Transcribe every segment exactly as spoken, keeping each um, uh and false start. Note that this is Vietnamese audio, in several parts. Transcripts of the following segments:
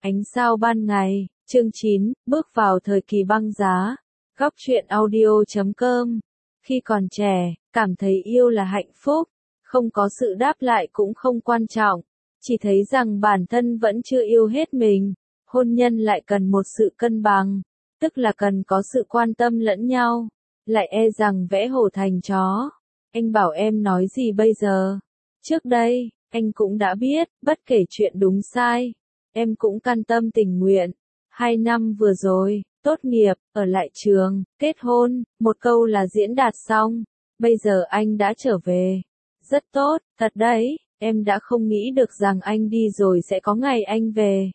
Ánh sao ban ngày, chương chín, bước vào thời kỳ băng giá. Góc truyện audio chấm com. Khi còn trẻ, cảm thấy yêu là hạnh phúc, không có sự đáp lại cũng không quan trọng, chỉ thấy rằng bản thân vẫn chưa yêu hết mình. Hôn nhân lại cần một sự cân bằng, tức là cần có sự quan tâm lẫn nhau, lại e rằng vẽ hổ thành chó. Anh bảo em nói gì bây giờ? Trước đây, anh cũng đã biết, bất kể chuyện đúng sai, em cũng can tâm tình nguyện. Hai năm vừa rồi, tốt nghiệp, ở lại trường, kết hôn, một câu là diễn đạt xong. Bây giờ anh đã trở về. Rất tốt, thật đấy, em đã không nghĩ được rằng anh đi rồi sẽ có ngày anh về.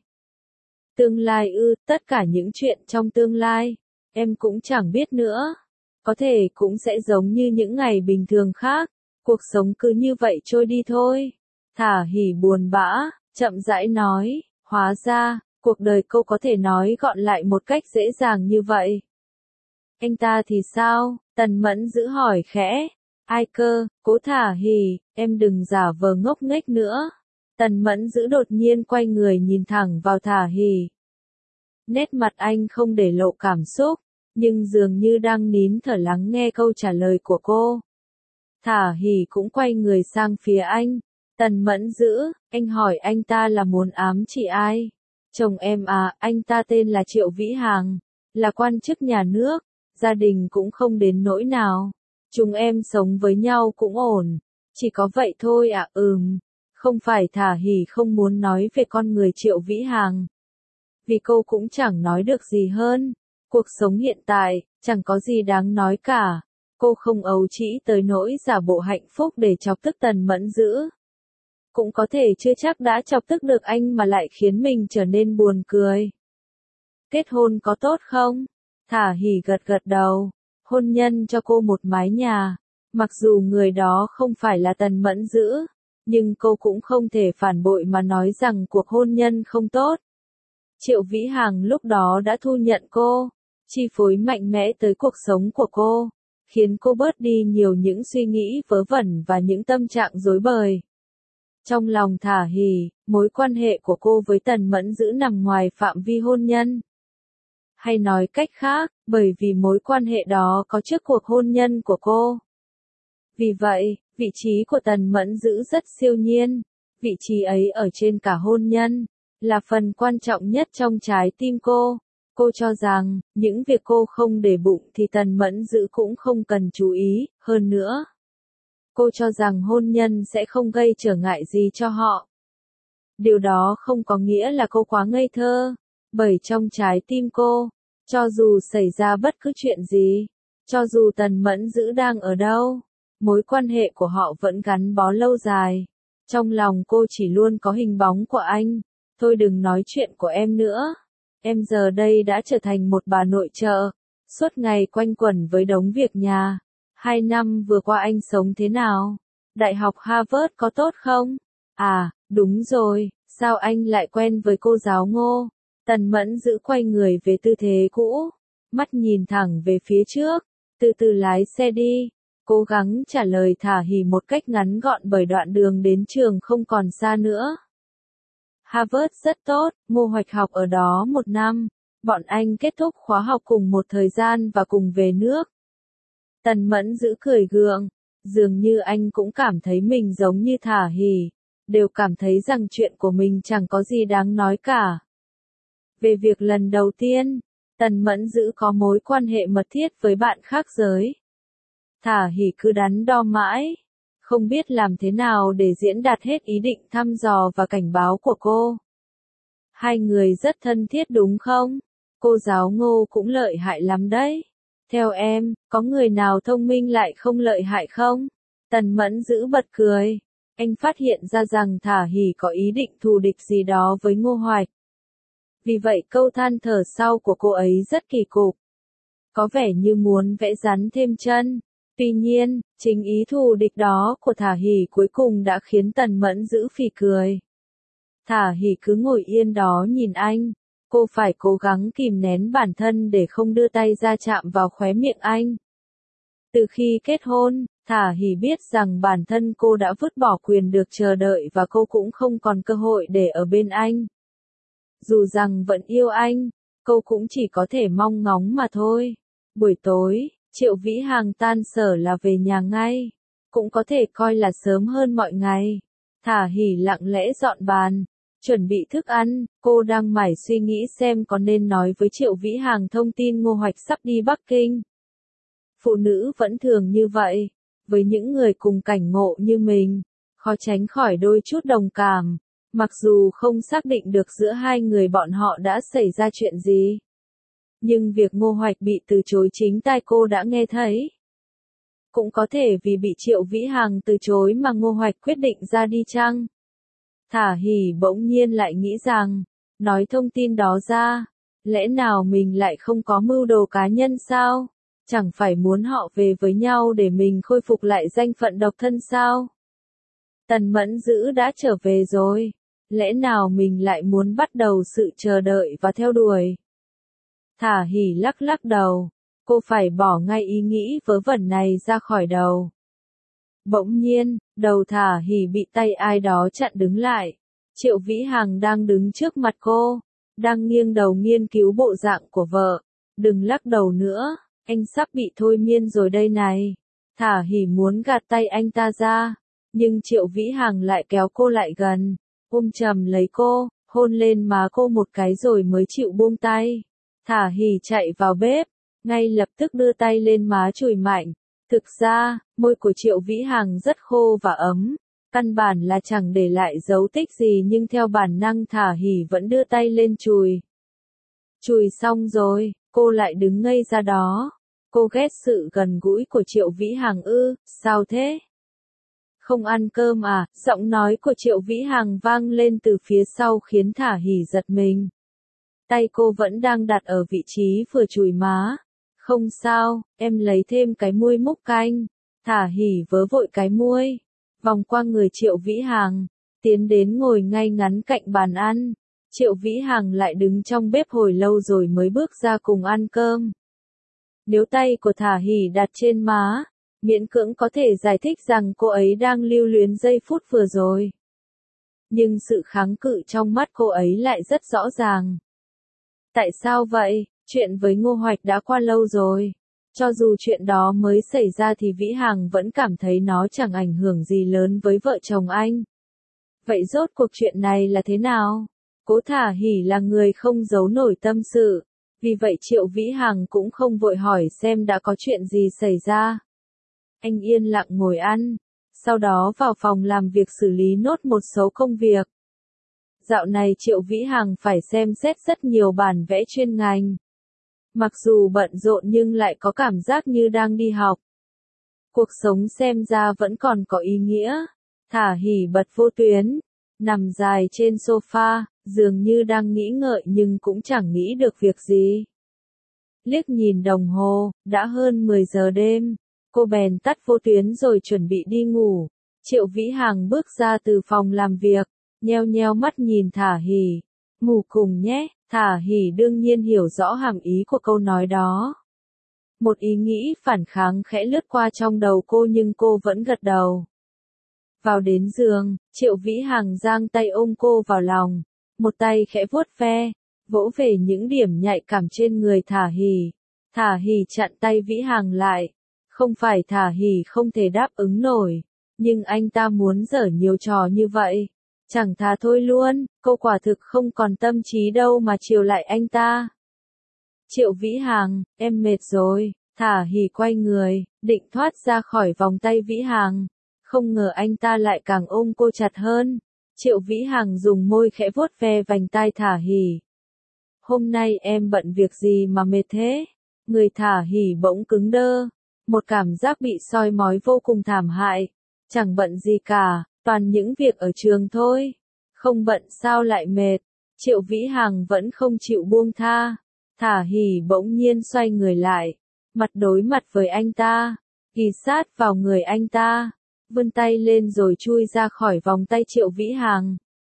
Tương lai ư, tất cả những chuyện trong tương lai, em cũng chẳng biết nữa. Có thể cũng sẽ giống như những ngày bình thường khác, cuộc sống cứ như vậy trôi đi thôi. Thả hỉ buồn bã, chậm rãi nói, hóa ra, cuộc đời cô có thể nói gọn lại một cách dễ dàng như vậy. Anh ta thì sao? Tần Mẫn giữ hỏi khẽ. Ai cơ? Cố Thả hỉ, em đừng giả vờ ngốc nghếch nữa. Tần Mẫn giữ đột nhiên quay người nhìn thẳng vào Thả hỉ. Nét mặt anh không để lộ cảm xúc, nhưng dường như đang nín thở lắng nghe câu trả lời của cô. Thả hỉ cũng quay người sang phía anh. Tần Mẫn giữ, anh hỏi anh ta là muốn ám chỉ ai? Chồng em à, anh ta tên là Triệu Vĩ Hàng, là quan chức nhà nước, gia đình cũng không đến nỗi nào. Chúng em sống với nhau cũng ổn, chỉ có vậy thôi à. Ừm, không phải. Thả hỉ không muốn nói về con người Triệu Vĩ Hàng, vì cô cũng chẳng nói được gì hơn. Cuộc sống hiện tại, chẳng có gì đáng nói cả. Cô không ấu trĩ tới nỗi giả bộ hạnh phúc để chọc tức Tần Mẫn giữ. Cũng có thể chưa chắc đã chọc tức được anh mà lại khiến mình trở nên buồn cười. Kết hôn có tốt không? Thả hỉ gật gật đầu. Hôn nhân cho cô một mái nhà. Mặc dù người đó không phải là Tần Mẫn giữ, nhưng cô cũng không thể phản bội mà nói rằng cuộc hôn nhân không tốt. Triệu Vĩ Hàng lúc đó đã thu nhận cô, chi phối mạnh mẽ tới cuộc sống của cô, khiến cô bớt đi nhiều những suy nghĩ vớ vẩn và những tâm trạng rối bời. Trong lòng Thả hỉ, mối quan hệ của cô với Tần Mẫn giữ nằm ngoài phạm vi hôn nhân. Hay nói cách khác, bởi vì mối quan hệ đó có trước cuộc hôn nhân của cô. Vì vậy, vị trí của Tần Mẫn giữ rất siêu nhiên, vị trí ấy ở trên cả hôn nhân, là phần quan trọng nhất trong trái tim cô. Cô cho rằng, những việc cô không để bụng thì Tần Mẫn giữ cũng không cần chú ý, hơn nữa. Cô cho rằng hôn nhân sẽ không gây trở ngại gì cho họ. Điều đó không có nghĩa là cô quá ngây thơ, bởi trong trái tim cô, cho dù xảy ra bất cứ chuyện gì, cho dù Tần Mẫn giữ đang ở đâu, mối quan hệ của họ vẫn gắn bó lâu dài. Trong lòng cô chỉ luôn có hình bóng của anh. Thôi đừng nói chuyện của em nữa. Em giờ đây đã trở thành một bà nội trợ, suốt ngày quanh quẩn với đống việc nhà. Hai năm vừa qua anh sống thế nào? Đại học Harvard có tốt không? À, đúng rồi, sao anh lại quen với cô giáo Ngô? Tần Mẫn giữ quay người về tư thế cũ, mắt nhìn thẳng về phía trước, từ từ lái xe đi, cố gắng trả lời Thả hỉ một cách ngắn gọn bởi đoạn đường đến trường không còn xa nữa. Harvard rất tốt, Ngô Hoạch học ở đó một năm, bọn anh kết thúc khóa học cùng một thời gian và cùng về nước. Tần Mẫn giữ cười gượng, dường như anh cũng cảm thấy mình giống như Thả hỉ, đều cảm thấy rằng chuyện của mình chẳng có gì đáng nói cả. Về việc lần đầu tiên, Tần Mẫn giữ có mối quan hệ mật thiết với bạn khác giới. Thả hỉ cứ đắn đo mãi, không biết làm thế nào để diễn đạt hết ý định thăm dò và cảnh báo của cô. Hai người rất thân thiết đúng không? Cô giáo Ngô cũng lợi hại lắm đấy. Theo em, có người nào thông minh lại không lợi hại không? Tần Mẫn giữ bật cười. Anh phát hiện ra rằng Thả hỉ có ý định thù địch gì đó với Ngô Hoạch. Vì vậy câu than thở sau của cô ấy rất kỳ cục. Có vẻ như muốn vẽ rắn thêm chân. Tuy nhiên, chính ý thù địch đó của Thả hỉ cuối cùng đã khiến Tần Mẫn giữ phì cười. Thả hỉ cứ ngồi yên đó nhìn anh. Cô phải cố gắng kìm nén bản thân để không đưa tay ra chạm vào khóe miệng anh. Từ khi kết hôn, Thả hỉ biết rằng bản thân cô đã vứt bỏ quyền được chờ đợi và cô cũng không còn cơ hội để ở bên anh. dù rằng vẫn yêu anh, cô cũng chỉ có thể mong ngóng mà thôi. Buổi tối, Triệu Vĩ Hằng tan sở là về nhà ngay, cũng có thể coi là sớm hơn mọi ngày. Thả Hỉ lặng lẽ dọn bàn, chuẩn bị thức ăn, cô đang mải suy nghĩ xem có nên nói với Triệu Vĩ Hằng thông tin Ngô Hoạch sắp đi Bắc Kinh. Phụ nữ vẫn thường như vậy, với những người cùng cảnh ngộ như mình, khó tránh khỏi đôi chút đồng cảm, mặc dù không xác định được giữa hai người bọn họ đã xảy ra chuyện gì. Nhưng việc Ngô Hoạch bị từ chối chính tai cô đã nghe thấy. Cũng có thể vì bị Triệu Vĩ Hằng từ chối mà Ngô Hoạch quyết định ra đi chăng? Thả Hỉ bỗng nhiên lại nghĩ rằng, nói thông tin đó ra, lẽ nào mình lại không có mưu đồ cá nhân sao? Chẳng phải muốn họ về với nhau để mình khôi phục lại danh phận độc thân sao? Tần Mẫn Dữ đã trở về rồi, lẽ nào mình lại muốn bắt đầu sự chờ đợi và theo đuổi? Thả Hỉ lắc lắc đầu, cô phải bỏ ngay ý nghĩ vớ vẩn này ra khỏi đầu. Bỗng nhiên, đầu Thả Hỉ bị tay ai đó chặn đứng lại. Triệu Vĩ Hằng đang đứng trước mặt cô, đang nghiêng đầu nghiên cứu bộ dạng của vợ. Đừng lắc đầu nữa, anh sắp bị thôi miên rồi đây này. Thả Hỉ muốn gạt tay anh ta ra, nhưng Triệu Vĩ Hằng lại kéo cô lại gần, ôm chầm lấy cô, hôn lên má cô một cái rồi mới chịu buông tay. Thả Hỉ chạy vào bếp, ngay lập tức đưa tay lên má chùi mạnh. Thực ra, môi của Triệu Vĩ Hằng rất khô và ấm, căn bản là chẳng để lại dấu tích gì, nhưng theo bản năng Thả Hỉ vẫn đưa tay lên chùi. Chùi xong rồi, cô lại đứng ngây ra đó. Cô ghét sự gần gũi của Triệu Vĩ Hằng ư? Sao thế? Không ăn cơm à? Giọng nói của Triệu Vĩ Hằng vang lên từ phía sau khiến Thả Hỉ giật mình. Tay cô vẫn đang đặt ở vị trí vừa chùi má. Không sao, em lấy thêm cái muôi múc canh. Thả Hỉ vớ vội cái muôi, vòng qua người Triệu Vĩ Hằng, tiến đến ngồi ngay ngắn cạnh bàn ăn. Triệu Vĩ Hằng lại đứng trong bếp hồi lâu rồi mới bước ra cùng ăn cơm. Nếu tay của Thả Hỉ đặt trên má, miễn cưỡng có thể giải thích rằng cô ấy đang lưu luyến giây phút vừa rồi. Nhưng sự kháng cự trong mắt cô ấy lại rất rõ ràng. Tại sao vậy? Chuyện với Ngô Hoạch đã qua lâu rồi. Cho dù chuyện đó mới xảy ra thì Vĩ Hằng vẫn cảm thấy nó chẳng ảnh hưởng gì lớn với vợ chồng anh. Vậy rốt cuộc chuyện này là thế nào? Cố Thả Hỉ là người không giấu nổi tâm sự. Vì vậy Triệu Vĩ Hằng cũng không vội hỏi xem đã có chuyện gì xảy ra. Anh yên lặng ngồi ăn, sau đó vào phòng làm việc xử lý nốt một số công việc. Dạo này Triệu Vĩ Hằng phải xem xét rất nhiều bản vẽ chuyên ngành. Mặc dù bận rộn nhưng lại có cảm giác như đang đi học. Cuộc sống xem ra vẫn còn có ý nghĩa. Thả Hỉ bật vô tuyến, nằm dài trên sofa, dường như đang nghĩ ngợi nhưng cũng chẳng nghĩ được việc gì. Liếc nhìn đồng hồ, đã hơn mười giờ đêm, cô bèn tắt vô tuyến rồi chuẩn bị đi ngủ. Triệu Vĩ Hằng bước ra từ phòng làm việc, nheo nheo mắt nhìn Thả Hỉ. Ngủ cùng nhé. Thả Hỉ đương nhiên hiểu rõ hàm ý của câu nói đó. Một ý nghĩ phản kháng khẽ lướt qua trong đầu cô nhưng cô vẫn gật đầu. Vào đến giường, Triệu Vĩ Hằng giang tay ôm cô vào lòng, một tay khẽ vuốt ve, vỗ về những điểm nhạy cảm trên người Thả Hỉ. Thả Hỉ chặn tay Vĩ Hằng lại. Không phải Thả Hỉ không thể đáp ứng nổi, nhưng anh ta muốn giở nhiều trò như vậy. Chẳng thà thôi luôn, cô quả thực không còn tâm trí đâu mà chiều lại anh ta. Triệu Vĩ Hằng, em mệt rồi. Thả Hỉ quay người, định thoát ra khỏi vòng tay Vĩ Hằng. Không ngờ anh ta lại càng ôm cô chặt hơn. Triệu Vĩ Hằng dùng môi khẽ vuốt ve vành tai Thả Hỉ. Hôm nay em bận việc gì mà mệt thế? Người Thả Hỉ bỗng cứng đơ. Một cảm giác bị soi mói vô cùng thảm hại. Chẳng bận gì cả, toàn những việc ở trường thôi. Không bận sao lại mệt? Triệu Vĩ Hằng vẫn không chịu buông tha. Thả Hỉ bỗng nhiên xoay người lại, mặt đối mặt với anh ta, ghì sát vào người anh ta, vươn tay lên rồi chui ra khỏi vòng tay Triệu Vĩ Hằng.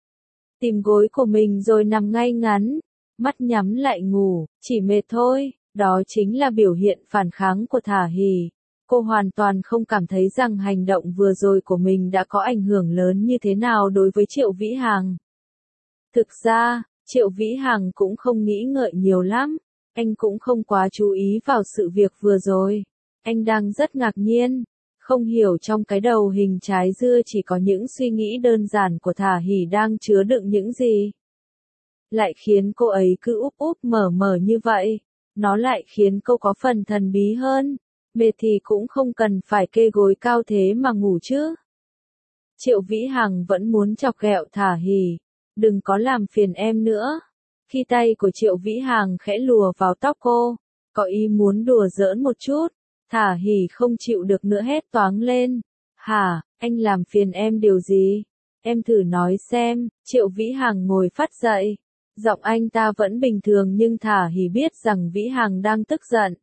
Tìm gối của mình rồi nằm ngay ngắn, mắt nhắm lại ngủ, chỉ mệt thôi. Đó chính là biểu hiện phản kháng của Thả Hỉ. Cô hoàn toàn không cảm thấy rằng hành động vừa rồi của mình đã có ảnh hưởng lớn như thế nào đối với Triệu Vĩ Hằng. Thực ra, Triệu Vĩ Hằng cũng không nghĩ ngợi nhiều lắm, anh cũng không quá chú ý vào sự việc vừa rồi. Anh đang rất ngạc nhiên, không hiểu trong cái đầu hình trái dưa chỉ có những suy nghĩ đơn giản của Thả Hỉ đang chứa đựng những gì. Lại khiến cô ấy cứ úp úp mở mở như vậy, nó lại khiến cô có phần thần bí hơn, mệt thì cũng không cần phải kê gối cao thế mà ngủ chứ. Triệu Vĩ Hằng vẫn muốn chọc ghẹo Thả Hỉ, đừng có làm phiền em nữa. Khi tay của Triệu Vĩ Hằng khẽ lùa vào tóc cô, có ý muốn đùa giỡn một chút, Thả Hỉ không chịu được nữa hét toáng lên. Hả, anh làm phiền em điều gì? Em thử nói xem. Triệu Vĩ Hằng ngồi phắt dậy. Giọng anh ta vẫn bình thường nhưng Thả Hỉ biết rằng Vĩ Hằng đang tức giận.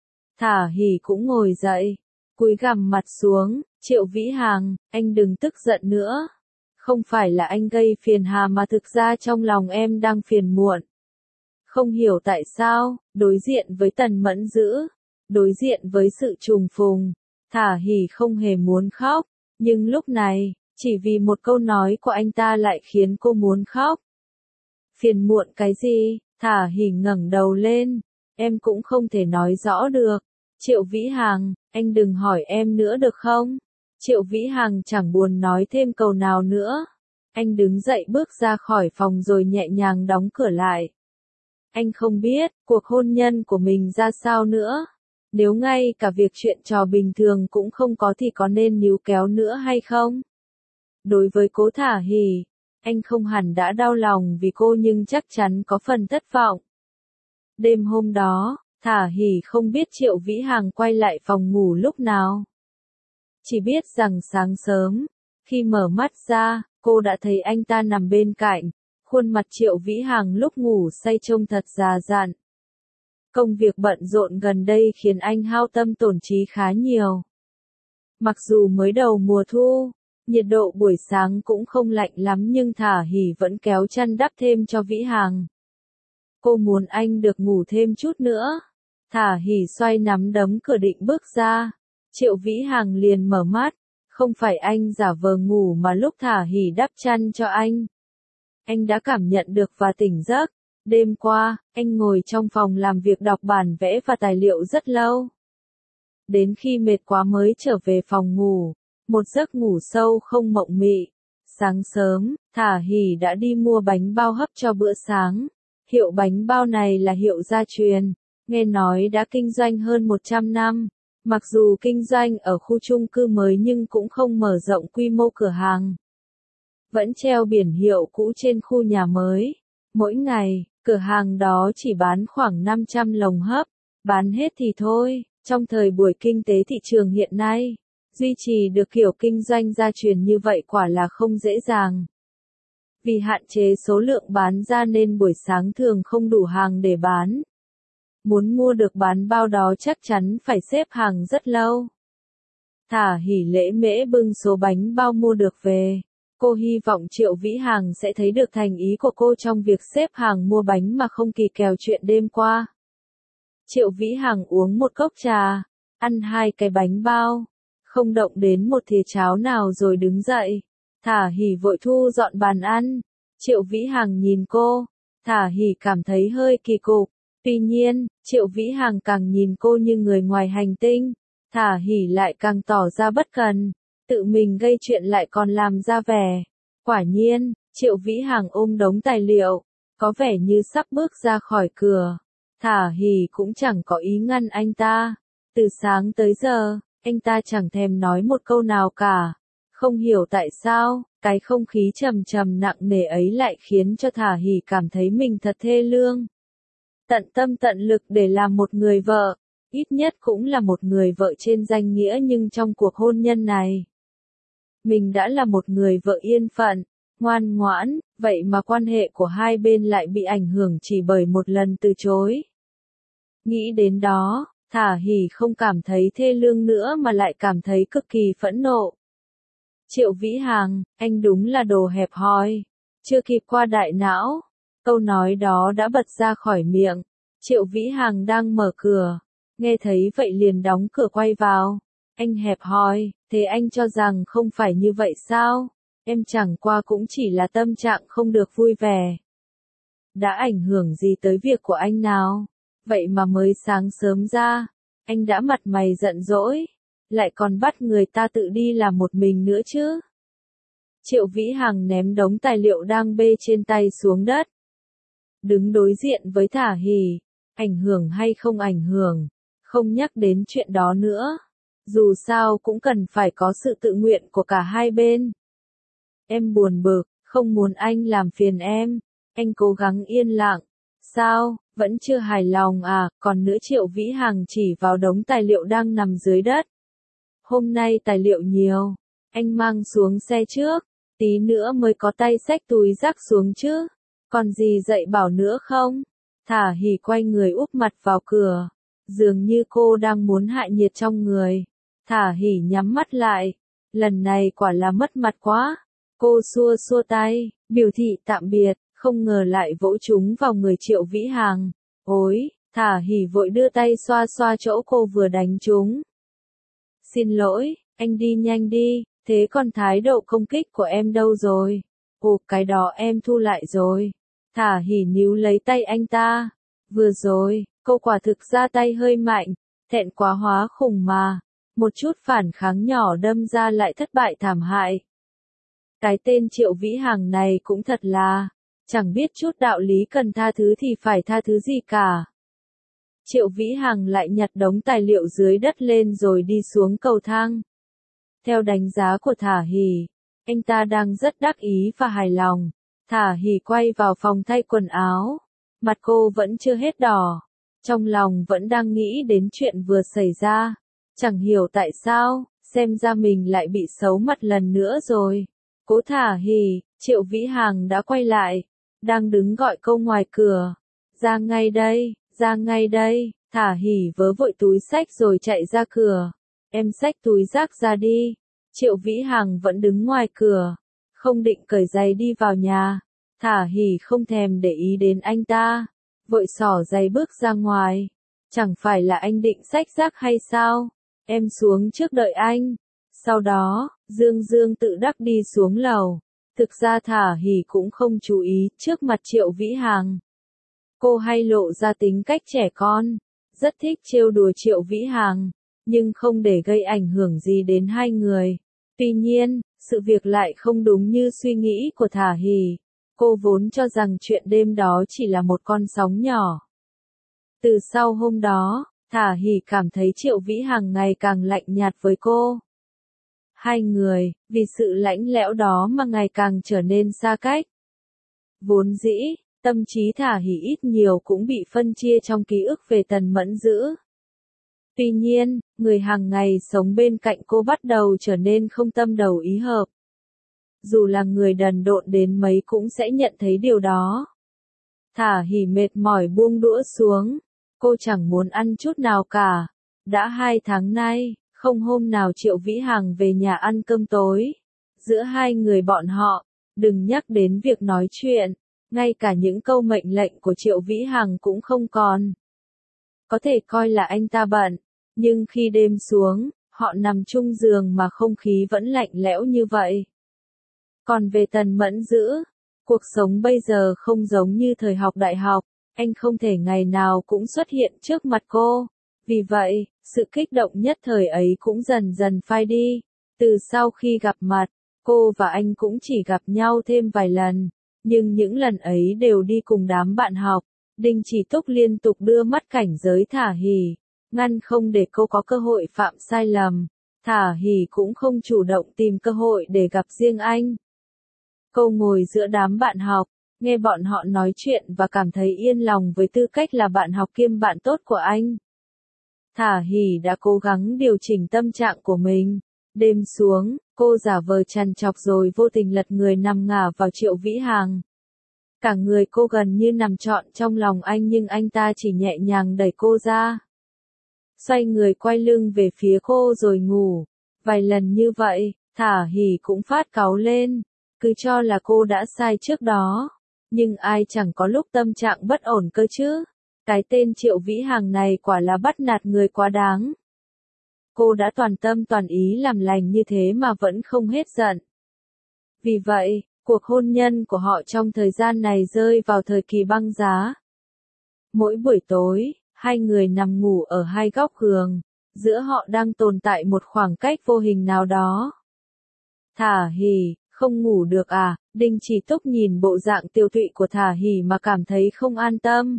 Thả Hỉ cũng ngồi dậy, cúi gằm mặt xuống. Triệu Vĩ Hằng, anh đừng tức giận nữa. Không phải là anh gây phiền hà mà thực ra trong lòng em đang phiền muộn. Không hiểu tại sao, đối diện với Tần Mẫn Dữ, đối diện với sự trùng phùng, Thả Hỉ không hề muốn khóc, nhưng lúc này, chỉ vì một câu nói của anh ta lại khiến cô muốn khóc. Phiền muộn cái gì? Thả Hỉ ngẩng đầu lên, em cũng không thể nói rõ được. Triệu Vĩ Hằng, anh đừng hỏi em nữa được không? Triệu Vĩ Hằng chẳng buồn nói thêm câu nào nữa. Anh đứng dậy bước ra khỏi phòng rồi nhẹ nhàng đóng cửa lại. Anh không biết, cuộc hôn nhân của mình ra sao nữa. Nếu ngay cả việc chuyện trò bình thường cũng không có thì có nên níu kéo nữa hay không? Đối với Cố Thả Hỉ, anh không hẳn đã đau lòng vì cô nhưng chắc chắn có phần thất vọng. Đêm hôm đó, Thả Hỉ không biết Triệu Vĩ Hằng quay lại phòng ngủ lúc nào. Chỉ biết rằng sáng sớm, khi mở mắt ra, cô đã thấy anh ta nằm bên cạnh, khuôn mặt Triệu Vĩ Hằng lúc ngủ say trông thật già dặn. Công việc bận rộn gần đây khiến anh hao tâm tổn trí khá nhiều. Mặc dù mới đầu mùa thu, nhiệt độ buổi sáng cũng không lạnh lắm nhưng Thả Hỉ vẫn kéo chăn đắp thêm cho Vĩ Hằng. Cô muốn anh được ngủ thêm chút nữa. Thả Hỉ xoay nắm đấm cửa định bước ra. Triệu Vĩ Hằng liền mở mắt, không phải anh giả vờ ngủ mà lúc Thả Hỉ đắp chăn cho anh. Anh đã cảm nhận được và tỉnh giấc. Đêm qua, anh ngồi trong phòng làm việc đọc bản vẽ và tài liệu rất lâu. Đến khi mệt quá mới trở về phòng ngủ, một giấc ngủ sâu không mộng mị. Sáng sớm, Thả Hỉ đã đi mua bánh bao hấp cho bữa sáng. Hiệu bánh bao này là hiệu gia truyền, nghe nói đã kinh doanh hơn một trăm năm. Mặc dù kinh doanh ở khu chung cư mới nhưng cũng không mở rộng quy mô cửa hàng. Vẫn treo biển hiệu cũ trên khu nhà mới. Mỗi ngày, cửa hàng đó chỉ bán khoảng năm trăm lồng hấp. Bán hết thì thôi, trong thời buổi kinh tế thị trường hiện nay, duy trì được kiểu kinh doanh gia truyền như vậy quả là không dễ dàng. Vì hạn chế số lượng bán ra nên buổi sáng thường không đủ hàng để bán. Muốn mua được bán bao đó chắc chắn phải xếp hàng rất lâu. Thả Hỉ lễ mễ bưng số bánh bao mua được về. Cô hy vọng Triệu Vĩ Hằng sẽ thấy được thành ý của cô trong việc xếp hàng mua bánh mà không kỳ kèo chuyện đêm qua. Triệu Vĩ Hằng uống một cốc trà, ăn hai cái bánh bao, không động đến một thìa cháo nào rồi đứng dậy. Thả Hỉ vội thu dọn bàn ăn. Triệu Vĩ Hằng nhìn cô, Thả Hỉ cảm thấy hơi kỳ cục. Tuy nhiên, Triệu Vĩ Hằng càng nhìn cô như người ngoài hành tinh, Thả Hỉ lại càng tỏ ra bất cần, tự mình gây chuyện lại còn làm ra vẻ. Quả nhiên, Triệu Vĩ Hằng ôm đống tài liệu, có vẻ như sắp bước ra khỏi cửa. Thả Hỉ cũng chẳng có ý ngăn anh ta. Từ sáng tới giờ, anh ta chẳng thèm nói một câu nào cả. Không hiểu tại sao, cái không khí trầm trầm nặng nề ấy lại khiến cho Thả Hỉ cảm thấy mình thật thê lương. Tận tâm tận lực để làm một người vợ, ít nhất cũng là một người vợ trên danh nghĩa nhưng trong cuộc hôn nhân này, mình đã là một người vợ yên phận, ngoan ngoãn, vậy mà quan hệ của hai bên lại bị ảnh hưởng chỉ bởi một lần từ chối. Nghĩ đến đó, Thả Hỉ không cảm thấy thê lương nữa mà lại cảm thấy cực kỳ phẫn nộ. Triệu Vĩ Hằng, anh đúng là đồ hẹp hòi. Chưa kịp qua đại não, câu nói đó đã bật ra khỏi miệng. Triệu Vĩ Hằng đang mở cửa, nghe thấy vậy liền đóng cửa quay vào. Anh hẹp hòi, thế anh cho rằng không phải như vậy sao? Em chẳng qua cũng chỉ là tâm trạng không được vui vẻ. Đã ảnh hưởng gì tới việc của anh nào? Vậy mà mới sáng sớm ra, anh đã mặt mày giận dỗi, lại còn bắt người ta tự đi làm một mình nữa chứ. Triệu Vĩ Hằng ném đống tài liệu đang bê trên tay xuống đất. Đứng đối diện với Thả Hỉ, ảnh hưởng hay không ảnh hưởng, không nhắc đến chuyện đó nữa. Dù sao cũng cần phải có sự tự nguyện của cả hai bên. Em buồn bực, không muốn anh làm phiền em. Anh cố gắng yên lặng. Sao, vẫn chưa hài lòng à, còn nữa Triệu Vĩ Hằng chỉ vào đống tài liệu đang nằm dưới đất. Hôm nay tài liệu nhiều, anh mang xuống xe trước, tí nữa mới có tay xách túi rác xuống chứ. Còn gì dạy bảo nữa không? Thả Hỉ quay người úp mặt vào cửa, dường như cô đang muốn hạ nhiệt trong người. Thả Hỉ nhắm mắt lại, lần này quả là mất mặt quá. Cô xua xua tay, biểu thị tạm biệt, không ngờ lại vỗ trúng vào người Triệu Vĩ Hằng. Ôi, Thả Hỉ vội đưa tay xoa xoa chỗ cô vừa đánh trúng. Xin lỗi, anh đi nhanh đi, thế còn thái độ công kích của em đâu rồi? Ồ, cái đó em thu lại rồi. Thả Hỉ níu lấy tay anh ta. Vừa rồi, cô quả thực ra tay hơi mạnh, thẹn quá hóa khủng mà. Một chút phản kháng nhỏ đâm ra lại thất bại thảm hại. Cái tên Triệu Vĩ Hằng này cũng thật là, chẳng biết chút đạo lý cần tha thứ thì phải tha thứ gì cả. Triệu Vĩ Hằng lại nhặt đống tài liệu dưới đất lên rồi đi xuống cầu thang. Theo đánh giá của Thả Hỉ, anh ta đang rất đắc ý và hài lòng. Thả Hỉ quay vào phòng thay quần áo. Mặt cô vẫn chưa hết đỏ. Trong lòng vẫn đang nghĩ đến chuyện vừa xảy ra. Chẳng hiểu tại sao, xem ra mình lại bị xấu mặt lần nữa rồi. Cố Thả Hỉ, Triệu Vĩ Hằng đã quay lại. Đang đứng gọi câu ngoài cửa. Ra ngay đây, ra ngay đây. Thả Hỉ vớ vội túi xách rồi chạy ra cửa. Em xách túi rác ra đi. Triệu Vĩ Hằng vẫn đứng ngoài cửa. Không định cởi giày đi vào nhà. Thả Hỉ không thèm để ý đến anh ta. Vội xỏ giày bước ra ngoài. Chẳng phải là anh định xách rác hay sao? Em xuống trước đợi anh. Sau đó, Dương Dương tự đắc đi xuống lầu. Thực ra Thả Hỉ cũng không chú ý trước mặt Triệu Vĩ Hằng. Cô hay lộ ra tính cách trẻ con. Rất thích trêu đùa Triệu Vĩ Hằng. Nhưng không để gây ảnh hưởng gì đến hai người. Tuy nhiên, sự việc lại không đúng như suy nghĩ của Thả Hỉ. Cô vốn cho rằng chuyện đêm đó chỉ là một con sóng nhỏ. Từ sau hôm đó, Thả Hỉ cảm thấy Triệu Vĩ Hằng ngày càng lạnh nhạt với cô. Hai người, vì sự lãnh lẽo đó mà ngày càng trở nên xa cách. Vốn dĩ, tâm trí Thả Hỉ ít nhiều cũng bị phân chia trong ký ức về Tần Mẫn Dữ. Tuy nhiên, người hàng ngày sống bên cạnh cô bắt đầu trở nên không tâm đầu ý hợp. Dù là người đần độn đến mấy cũng sẽ nhận thấy điều đó. Thả Hỉ mệt mỏi buông đũa xuống. Cô chẳng muốn ăn chút nào cả. Đã hai tháng nay, không hôm nào Triệu Vĩ Hằng về nhà ăn cơm tối. Giữa hai người bọn họ, đừng nhắc đến việc nói chuyện. Ngay cả những câu mệnh lệnh của Triệu Vĩ Hằng cũng không còn. Có thể coi là anh ta bận. Nhưng khi đêm xuống, họ nằm chung giường mà không khí vẫn lạnh lẽo như vậy. Còn về Tần Mẫn Dữ, cuộc sống bây giờ không giống như thời học đại học, anh không thể ngày nào cũng xuất hiện trước mặt cô. Vì vậy, sự kích động nhất thời ấy cũng dần dần phai đi. Từ sau khi gặp mặt, cô và anh cũng chỉ gặp nhau thêm vài lần, nhưng những lần ấy đều đi cùng đám bạn học. Đinh Chỉ Túc liên tục đưa mắt cảnh giới Thả Hỉ, ngăn không để cô có cơ hội phạm sai lầm. Thả Hỉ cũng không chủ động tìm cơ hội để gặp riêng anh. Cô ngồi giữa đám bạn học, nghe bọn họ nói chuyện và cảm thấy yên lòng với tư cách là bạn học kiêm bạn tốt của anh. Thả Hỉ đã cố gắng điều chỉnh tâm trạng của mình. Đêm xuống, cô giả vờ trằn trọc rồi vô tình lật người nằm ngả vào Triệu Vĩ Hằng. Cả người cô gần như nằm trọn trong lòng anh nhưng anh ta chỉ nhẹ nhàng đẩy cô ra. Xoay người quay lưng về phía cô rồi ngủ. Vài lần như vậy, Thả Hỉ cũng phát cáu lên. Cứ cho là cô đã sai trước đó. Nhưng ai chẳng có lúc tâm trạng bất ổn cơ chứ. Cái tên Triệu Vĩ Hằng này quả là bắt nạt người quá đáng. Cô đã toàn tâm toàn ý làm lành như thế mà vẫn không hết giận. Vì vậy, Cuộc hôn nhân của họ trong thời gian này rơi vào thời kỳ băng giá. Mỗi buổi tối, hai người nằm ngủ ở hai góc giường, giữa họ đang tồn tại một khoảng cách vô hình nào đó. Thả Hỉ, không ngủ được à? Đinh Chỉ Túc nhìn bộ dạng tiêu tụy của Thả Hỉ mà cảm thấy không an tâm.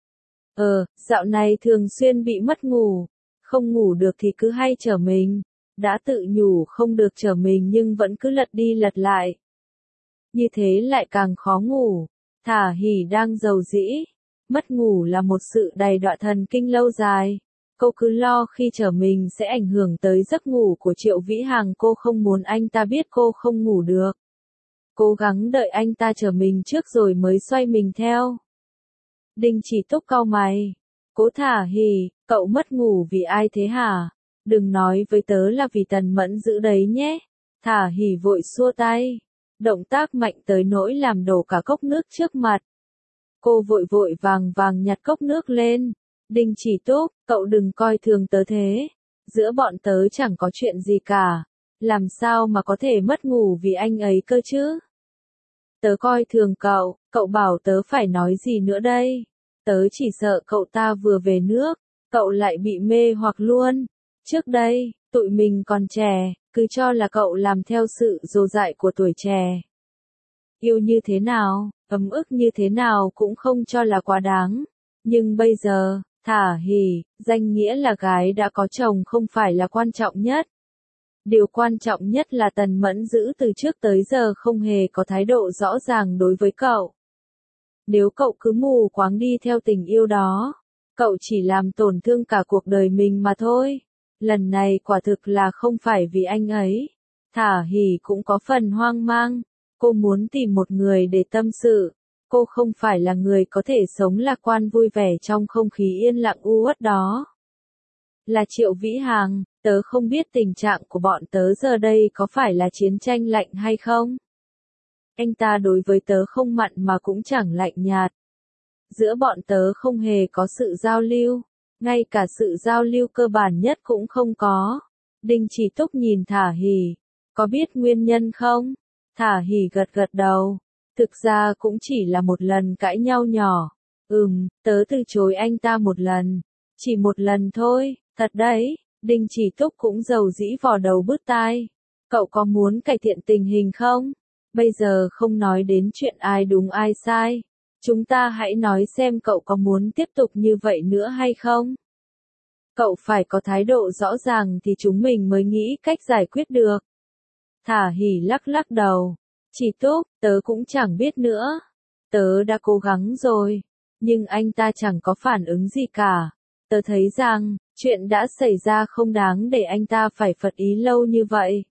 Ờ, dạo này thường xuyên bị mất ngủ, không ngủ được thì cứ hay trở mình, đã tự nhủ không được trở mình nhưng vẫn cứ lật đi lật lại. Như thế lại càng khó ngủ. Thả Hỉ đang rầu rĩ, mất ngủ là một sự đày đọa thần kinh lâu dài. Cô cứ lo khi trở mình sẽ ảnh hưởng tới giấc ngủ của Triệu Vĩ Hằng, cô không muốn anh ta biết cô không ngủ được. Cố gắng đợi anh ta trở mình trước rồi mới xoay mình theo. Đinh Chỉ Túc cau mày. Cố Thả Hỉ, cậu mất ngủ vì ai thế hả? Đừng nói với tớ là vì Tần Mẫn giữ đấy nhé. Thả Hỉ vội xua tay. Động tác mạnh tới nỗi làm đổ cả cốc nước trước mặt. Cô vội vội vàng vàng nhặt cốc nước lên. Đinh Chỉ Túc, cậu đừng coi thường tớ thế. Giữa bọn tớ chẳng có chuyện gì cả. Làm sao mà có thể mất ngủ vì anh ấy cơ chứ? Tớ coi thường cậu, cậu bảo tớ phải nói gì nữa đây? Tớ chỉ sợ cậu ta vừa về nước, cậu lại bị mê hoặc luôn. Trước đây, tụi mình còn trẻ, cứ cho là cậu làm theo sự dồ dại của tuổi trẻ. Yêu như thế nào, ấm ức như thế nào cũng không cho là quá đáng. Nhưng bây giờ, Thả Hỉ, danh nghĩa là gái đã có chồng không phải là quan trọng nhất. Điều quan trọng nhất là Tần Mẫn giữ từ trước tới giờ không hề có thái độ rõ ràng đối với cậu. Nếu cậu cứ mù quáng đi theo tình yêu đó, cậu chỉ làm tổn thương cả cuộc đời mình mà thôi. Lần này quả thực là không phải vì anh ấy. Thả Hỉ cũng có phần hoang mang. Cô muốn tìm một người để tâm sự. Cô không phải là người có thể sống lạc quan vui vẻ trong không khí yên lặng u uất đó. Là Triệu Vĩ Hằng, tớ không biết tình trạng của bọn tớ giờ đây có phải là chiến tranh lạnh hay không. Anh ta đối với tớ không mặn mà cũng chẳng lạnh nhạt. Giữa bọn tớ không hề có sự giao lưu, ngay cả sự giao lưu cơ bản nhất cũng không có. Đinh Chỉ Túc nhìn Thả Hỉ, có biết nguyên nhân không? Thả Hỉ gật gật đầu, thực ra cũng chỉ là một lần cãi nhau nhỏ. Ừm, tớ từ chối anh ta một lần, chỉ một lần thôi, thật đấy. Đinh Chỉ Túc cũng rầu rĩ vò đầu bứt tai. Cậu có muốn cải thiện tình hình không? Bây giờ không nói đến chuyện ai đúng ai sai. Chúng ta hãy nói xem cậu có muốn tiếp tục như vậy nữa hay không? Cậu phải có thái độ rõ ràng thì chúng mình mới nghĩ cách giải quyết được. Thả Hỉ lắc lắc đầu. Chỉ Túc, tớ cũng chẳng biết nữa. Tớ đã cố gắng rồi. Nhưng anh ta chẳng có phản ứng gì cả. Tớ thấy rằng, chuyện đã xảy ra không đáng để anh ta phải phật ý lâu như vậy.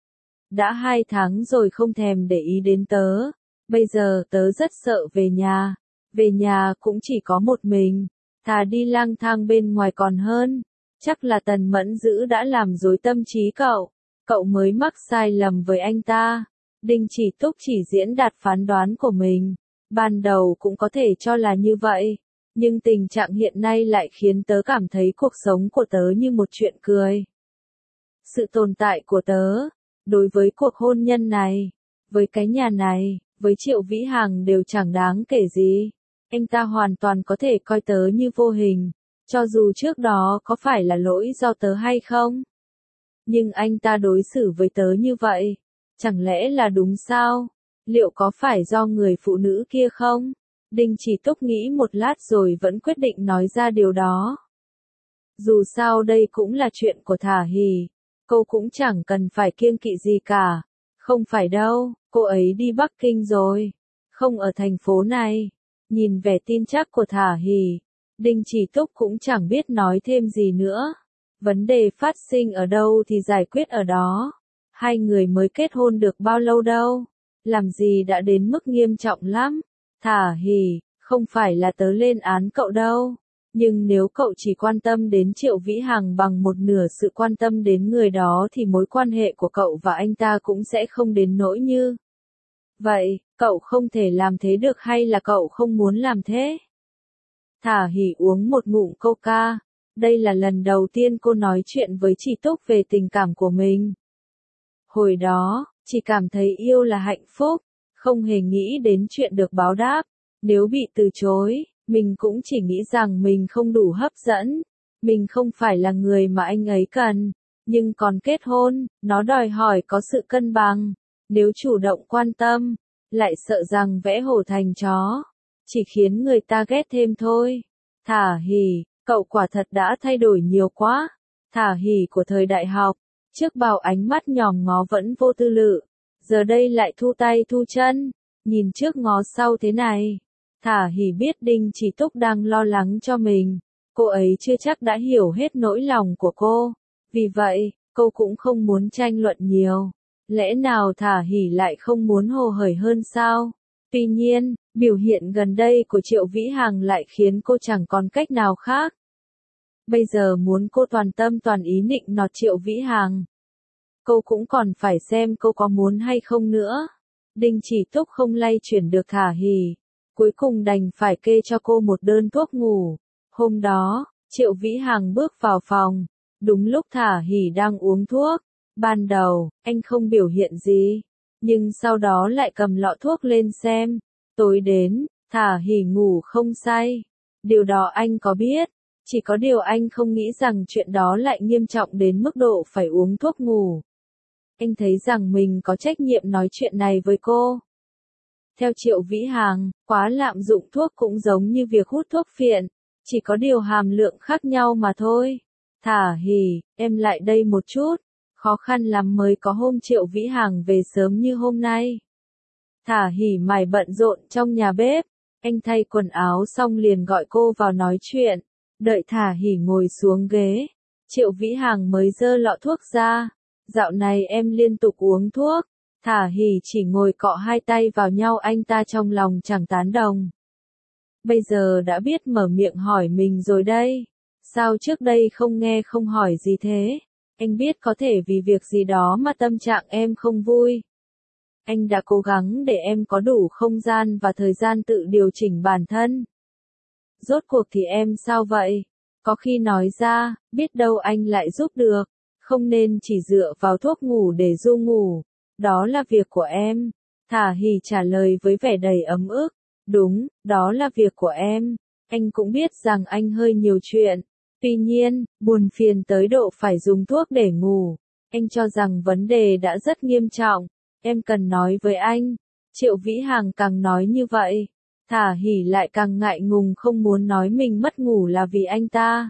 Đã hai tháng rồi không thèm để ý đến tớ. Bây giờ tớ rất sợ về nhà. Về nhà cũng chỉ có một mình. Thà đi lang thang bên ngoài còn hơn. Chắc là Tần Mẫn Dữ đã làm rối tâm trí cậu. Cậu mới mắc sai lầm với anh ta. Đinh Chỉ Túc chỉ diễn đạt phán đoán của mình. Ban đầu cũng có thể cho là như vậy. Nhưng tình trạng hiện nay lại khiến tớ cảm thấy cuộc sống của tớ như một chuyện cười. Sự tồn tại của tớ, đối với cuộc hôn nhân này, với cái nhà này, với Triệu Vĩ Hằng đều chẳng đáng kể gì. Anh ta hoàn toàn có thể coi tớ như vô hình, cho dù trước đó có phải là lỗi do tớ hay không. Nhưng anh ta đối xử với tớ như vậy, chẳng lẽ là đúng sao? Liệu có phải do người phụ nữ kia không? Đinh Chỉ Túc nghĩ một lát rồi vẫn quyết định nói ra điều đó. Dù sao đây cũng là chuyện của Thả Hỉ, cô cũng chẳng cần phải kiêng kỵ gì cả. Không phải đâu, cô ấy đi Bắc Kinh rồi, không ở thành phố này. Nhìn vẻ tin chắc của Thả Hỉ, Đinh Chỉ Túc cũng chẳng biết nói thêm gì nữa. Vấn đề phát sinh ở đâu thì giải quyết ở đó. Hai người mới kết hôn được bao lâu đâu, làm gì đã đến mức nghiêm trọng lắm. Thả Hỉ, không phải là tớ lên án cậu đâu. Nhưng nếu cậu chỉ quan tâm đến Triệu Vĩ Hằng bằng một nửa sự quan tâm đến người đó thì mối quan hệ của cậu và anh ta cũng sẽ không đến nỗi như vậy. Cậu không thể làm thế được hay là cậu không muốn làm thế? Thả Hỉ uống một ngụm coca. Đây là lần đầu tiên cô nói chuyện với Chỉ Túc về tình cảm của mình. Hồi đó, chỉ cảm thấy yêu là hạnh phúc, không hề nghĩ đến chuyện được báo đáp. Nếu bị từ chối, mình cũng chỉ nghĩ rằng mình không đủ hấp dẫn. Mình không phải là người mà anh ấy cần. Nhưng còn kết hôn, nó đòi hỏi có sự cân bằng. Nếu chủ động quan tâm, lại sợ rằng vẽ hổ thành chó, chỉ khiến người ta ghét thêm thôi. Thả hỉ, cậu quả thật đã thay đổi nhiều quá. Thả hỉ của thời đại học, trước bao ánh mắt nhòm ngó vẫn vô tư lự, giờ đây lại thu tay thu chân, nhìn trước ngó sau thế này. Thả hỉ biết Đinh Chỉ Túc đang lo lắng cho mình, cô ấy chưa chắc đã hiểu hết nỗi lòng của cô, vì vậy, cô cũng không muốn tranh luận nhiều. Lẽ nào Thả hỉ lại không muốn hồ hởi hơn sao? Tuy nhiên, biểu hiện gần đây của Triệu Vĩ Hằng lại khiến cô chẳng còn cách nào khác. Bây giờ muốn cô toàn tâm toàn ý nịnh nọt Triệu Vĩ Hằng, cô cũng còn phải xem cô có muốn hay không nữa. Đinh Chỉ Túc không lay chuyển được Thả hỉ, cuối cùng đành phải kê cho cô một đơn thuốc ngủ. Hôm đó, Triệu Vĩ Hằng bước vào phòng, đúng lúc Thả hỉ đang uống thuốc. Ban đầu, anh không biểu hiện gì, nhưng sau đó lại cầm lọ thuốc lên xem. Tối đến, Thả hỉ ngủ không say. Điều đó anh có biết, chỉ có điều anh không nghĩ rằng chuyện đó lại nghiêm trọng đến mức độ phải uống thuốc ngủ. Anh thấy rằng mình có trách nhiệm nói chuyện này với cô. Theo Triệu Vĩ Hằng, quá lạm dụng thuốc cũng giống như việc hút thuốc phiện, chỉ có điều hàm lượng khác nhau mà thôi. Thả hỉ, em lại đây một chút. Khó khăn lắm mới có hôm Triệu Vĩ Hằng về sớm như hôm nay. Thả hỉ mải bận rộn trong nhà bếp, anh thay quần áo xong liền gọi cô vào nói chuyện. Đợi Thả hỉ ngồi xuống ghế, Triệu Vĩ Hằng mới giơ lọ thuốc ra. Dạo này em liên tục uống thuốc. Thả hỉ chỉ ngồi cọ hai tay vào nhau, anh ta trong lòng chẳng tán đồng. Bây giờ đã biết mở miệng hỏi mình rồi đây. Sao trước đây không nghe không hỏi gì thế? Anh biết có thể vì việc gì đó mà tâm trạng em không vui. Anh đã cố gắng để em có đủ không gian và thời gian tự điều chỉnh bản thân. Rốt cuộc thì em sao vậy? Có khi nói ra, biết đâu anh lại giúp được. Không nên chỉ dựa vào thuốc ngủ để ru ngủ. Đó là việc của em. Thả hỉ trả lời với vẻ đầy ấm ức. Đúng, đó là việc của em. Anh cũng biết rằng anh hơi nhiều chuyện. Tuy nhiên, buồn phiền tới độ phải dùng thuốc để ngủ. Anh cho rằng vấn đề đã rất nghiêm trọng. Em cần nói với anh. Triệu Vĩ Hằng càng nói như vậy, Thả hỉ lại càng ngại ngùng không muốn nói mình mất ngủ là vì anh ta.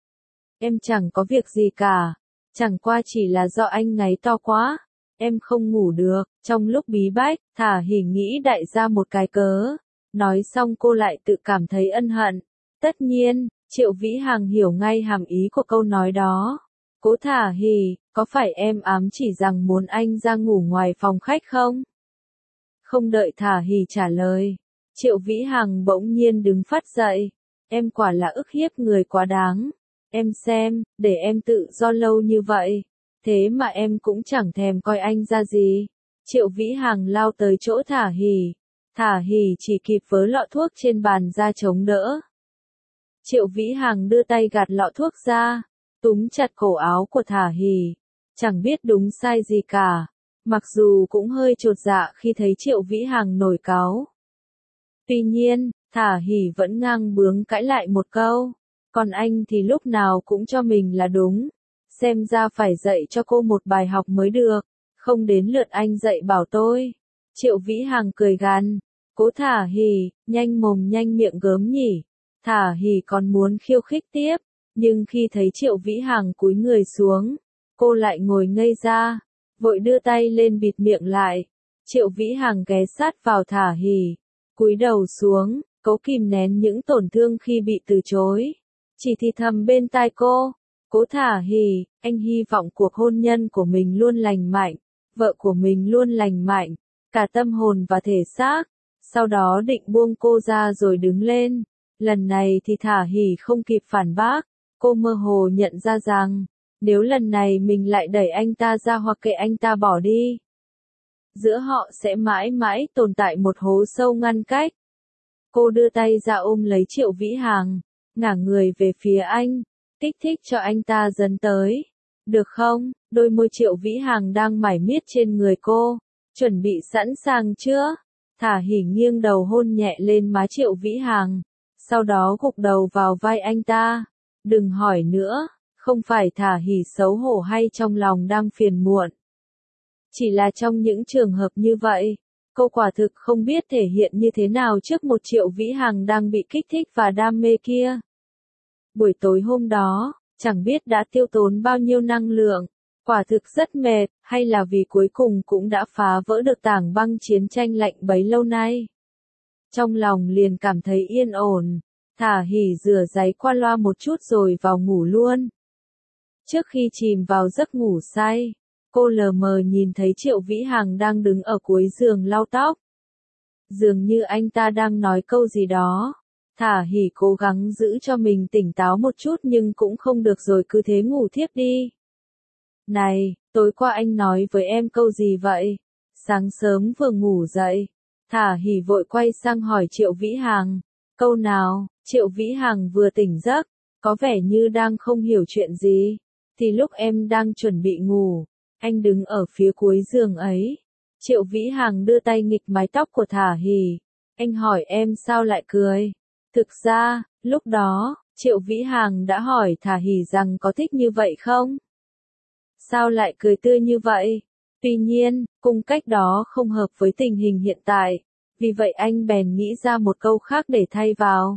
Em chẳng có việc gì cả. Chẳng qua chỉ là do anh ngáy to quá. Em không ngủ được. Trong lúc bí bách, Thả hỉ nghĩ đại ra một cái cớ. Nói xong cô lại tự cảm thấy ân hận. Tất nhiên, Triệu Vĩ Hằng hiểu ngay hàm ý của câu nói đó. Cố Thả hỉ, có phải em ám chỉ rằng muốn anh ra ngủ ngoài phòng khách không? Không đợi Thả hỉ trả lời, Triệu Vĩ Hằng bỗng nhiên đứng phát dậy. Em quả là ức hiếp người quá đáng. Em xem, để em tự do lâu như vậy. Thế mà em cũng chẳng thèm coi anh ra gì. Triệu Vĩ Hằng lao tới chỗ Thả hỉ. Thả hỉ chỉ kịp vớ lọ thuốc trên bàn ra chống đỡ. Triệu Vĩ Hằng đưa tay gạt lọ thuốc ra, túm chặt cổ áo của Thả hỉ. Chẳng biết đúng sai gì cả. Mặc dù cũng hơi chột dạ khi thấy Triệu Vĩ Hằng nổi cáu. Tuy nhiên, Thả hỉ vẫn ngang bướng cãi lại một câu. Còn anh thì lúc nào cũng cho mình là đúng. Xem ra phải dạy cho cô một bài học mới được. Không đến lượt anh dạy bảo tôi. Triệu Vĩ Hằng cười gằn. Cố Thả hỉ, nhanh mồm nhanh miệng gớm nhỉ. Thả hỉ còn muốn khiêu khích tiếp. Nhưng khi thấy Triệu Vĩ Hằng cúi người xuống, cô lại ngồi ngây ra. Vội đưa tay lên bịt miệng lại. Triệu Vĩ Hằng ghé sát vào Thả hỉ. Cúi đầu xuống, cố kìm nén những tổn thương khi bị từ chối. Chỉ thì thầm bên tai cô. Cố Thả hỉ, anh hy vọng cuộc hôn nhân của mình luôn lành mạnh. Vợ của mình luôn lành mạnh. Cả tâm hồn và thể xác. Sau đó định buông cô ra rồi đứng lên. Lần này thì Thả hỉ không kịp phản bác. Cô mơ hồ nhận ra rằng, nếu lần này mình lại đẩy anh ta ra hoặc kệ anh ta bỏ đi, giữa họ sẽ mãi mãi tồn tại một hố sâu ngăn cách. Cô đưa tay ra ôm lấy Triệu Vĩ Hằng, ngả người về phía anh, kích thích cho anh ta dấn tới. Được không? Đôi môi Triệu Vĩ Hằng đang mải miết trên người cô. Chuẩn bị sẵn sàng chưa? Thả Hỉ nghiêng đầu hôn nhẹ lên má Triệu Vĩ Hằng, sau đó gục đầu vào vai anh ta. Đừng hỏi nữa, không phải Thả Hỉ xấu hổ hay trong lòng đang phiền muộn. Chỉ là trong những trường hợp như vậy, cô quả thực không biết thể hiện như thế nào trước một Triệu Vĩ Hằng đang bị kích thích và đam mê kia. Buổi tối hôm đó, chẳng biết đã tiêu tốn bao nhiêu năng lượng, quả thực rất mệt, hay là vì cuối cùng cũng đã phá vỡ được tảng băng chiến tranh lạnh bấy lâu nay. Trong lòng liền cảm thấy yên ổn, Thả Hỉ rửa giấy qua loa một chút rồi vào ngủ luôn. Trước khi chìm vào giấc ngủ say, cô lờ mờ nhìn thấy Triệu Vĩ Hằng đang đứng ở cuối giường lau tóc. Dường như anh ta đang nói câu gì đó. Thả Hỉ cố gắng giữ cho mình tỉnh táo một chút nhưng cũng không được rồi cứ thế ngủ thiếp đi. Này, tối qua anh nói với em câu gì vậy? Sáng sớm vừa ngủ dậy. Thả Hỉ vội quay sang hỏi Triệu Vĩ Hằng. Câu nào? Triệu Vĩ Hằng vừa tỉnh giấc, có vẻ như đang không hiểu chuyện gì. Thì lúc em đang chuẩn bị ngủ, anh đứng ở phía cuối giường ấy. Triệu Vĩ Hằng đưa tay nghịch mái tóc của Thả Hỉ. Anh hỏi em sao lại cười? Thực ra, lúc đó, Triệu Vĩ Hằng đã hỏi Thả Hỉ rằng có thích như vậy không? Sao lại cười tươi như vậy? Tuy nhiên, cung cách đó không hợp với tình hình hiện tại, vì vậy anh bèn nghĩ ra một câu khác để thay vào.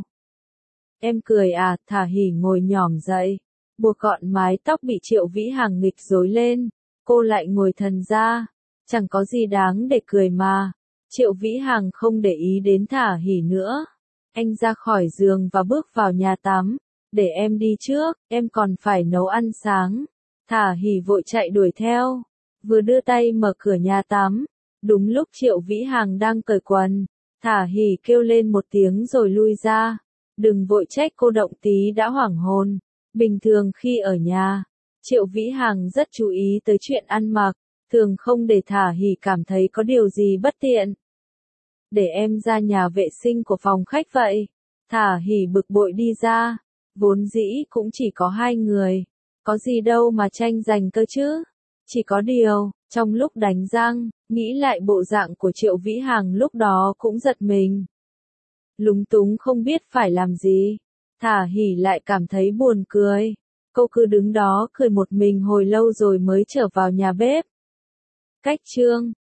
Em cười à? Thả Hỉ ngồi nhỏm dậy, buộc gọn mái tóc bị Triệu Vĩ Hằng nghịch rối lên, cô lại ngồi thần ra, chẳng có gì đáng để cười mà. Triệu Vĩ Hằng không để ý đến Thả Hỉ nữa. Anh ra khỏi giường và bước vào nhà tắm. Để em đi trước, em còn phải nấu ăn sáng. Thả Hỉ vội chạy đuổi theo. Vừa đưa tay mở cửa nhà tắm. Đúng lúc Triệu Vĩ Hằng đang cởi quần. Thả Hỉ kêu lên một tiếng rồi lui ra. Đừng vội trách cô động tí đã hoảng hồn. Bình thường khi ở nhà, Triệu Vĩ Hằng rất chú ý tới chuyện ăn mặc. Thường không để Thả Hỉ cảm thấy có điều gì bất tiện. Để em ra nhà vệ sinh của phòng khách vậy. Thả Hỉ bực bội đi ra. Vốn dĩ cũng chỉ có hai người. Có gì đâu mà tranh giành cơ chứ. Chỉ có điều, trong lúc đánh răng, nghĩ lại bộ dạng của Triệu Vĩ Hằng lúc đó cũng giật mình. Lúng túng không biết phải làm gì. Thả Hỉ lại cảm thấy buồn cười. Cô cứ đứng đó cười một mình hồi lâu rồi mới trở vào nhà bếp. Cách chương